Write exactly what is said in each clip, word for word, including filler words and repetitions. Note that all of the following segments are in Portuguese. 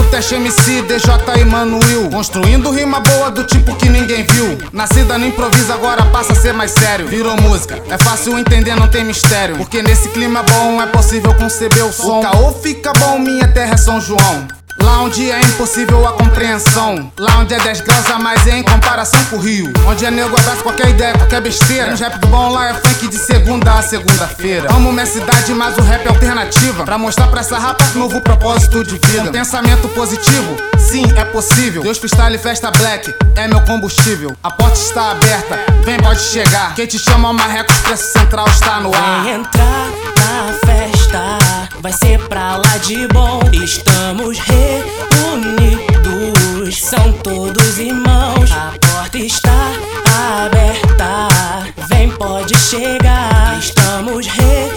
Teste M C, D J e Mano Will, construindo rima boa do tipo que ninguém viu. Nascida no improviso, agora passa a ser mais sério. Virou música, é fácil entender, não tem mistério, porque nesse clima bom é possível conceber o som. O caô fica bom, minha terra é São João. Lá onde é impossível a compreensão, lá onde é dez graus a mais em comparação com o Rio, onde é nego abraça qualquer ideia, qualquer besteira. Nos rap do bom lá é funk de segunda a segunda-feira. Amo minha cidade, mas o rap é alternativa, pra mostrar pra essa rapa novo propósito de vida. Um pensamento positivo, sim, é possível. Deus freestyle festa black, é meu combustível. A porta está aberta, vem, pode chegar. Quem te chama o Marreco Expresso Central está no ar. Vem entrar na festa, vai ser pra lá de bom. Estamos reunidos, são todos irmãos. A porta está aberta, vem, pode chegar. Estamos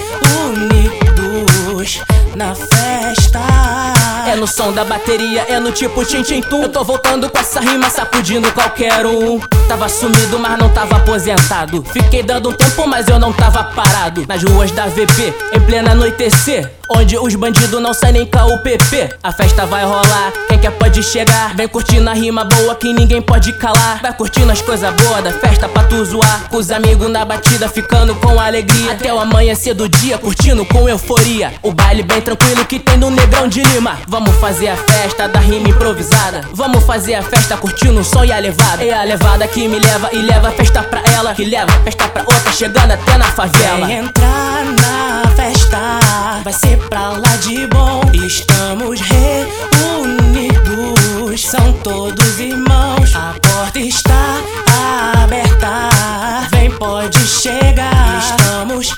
reunidos na festa. É no som da bateria, é no tipo tchim-tchim-tum. Eu tô voltando com essa rima, sacudindo qualquer um. Tava sumido, mas não tava aposentado. Fiquei dando um tempo, mas eu não tava parado. Nas ruas da V P, em plena anoitecer, onde os bandidos não saem nem com a U P P. A festa vai rolar, quem quer pode chegar. Vem curtindo a rima boa que ninguém pode calar. Vai curtindo as coisas boas da festa pra tu zoar. Com os amigos na batida, ficando com alegria. Até o amanhecer do dia, curtindo com euforia. O baile bem tranquilo que tem no Negrão de Lima. Vamos fazer a festa da rima improvisada. Vamos fazer a festa curtindo o som e a levada. É a levada que me leva e leva a festa pra ela, que leva a festa pra outra, chegando até na favela. Vem entrar na festa, vai ser pra lá de bom. Estamos reunidos, são todos irmãos. A porta está aberta, vem, pode chegar. Estamos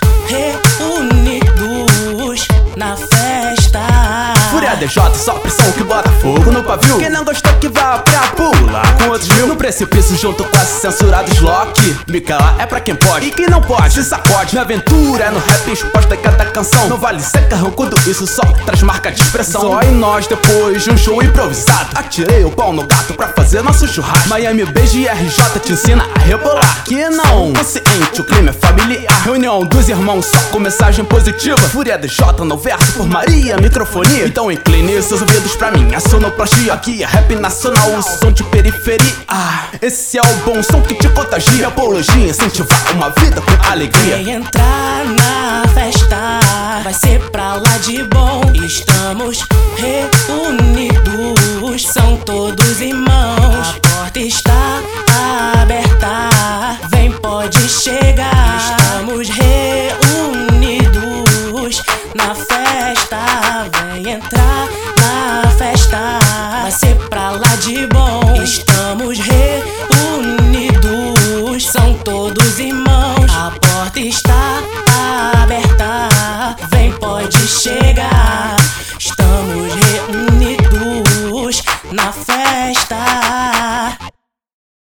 reunidos na festa. Fúria D J, só pressão que bota fogo no pavio. Quem não gostou que vá pra pular com outros mil. No precipício junto com as censurados Loki. Me calar é pra quem pode, e quem não pode se sacode. Minha aventura é no rap exposta em cada canção. Não vale ser carrancudo, isso só traz marca de expressão. Só em nós depois de um show improvisado. Atirei o pau no gato pra fazer nosso churrasco. Miami Beijo e R J te ensina a rebolar. Que não, consciente, o clima é familiar. Reunião dos irmãos só com mensagem positiva. Fúria D J no verso por Maria, microfonia. Então incline seus ouvidos pra mim, a sonoplastia. Aqui é rap nacional, o som de periferia. Ah, esse é o bom som que te contagia. Apologia, incentivar uma vida com alegria. Vem entrar na festa, vai ser pra lá de bom. Estamos reunidos, são todos irmãos. A porta está aberta, vem, pode chegar. Estamos reunidos na festa. Vem entrar na festa, vai ser pra lá de bom. Estamos reunidos, são todos irmãos. A porta está aberta, vem, pode chegar.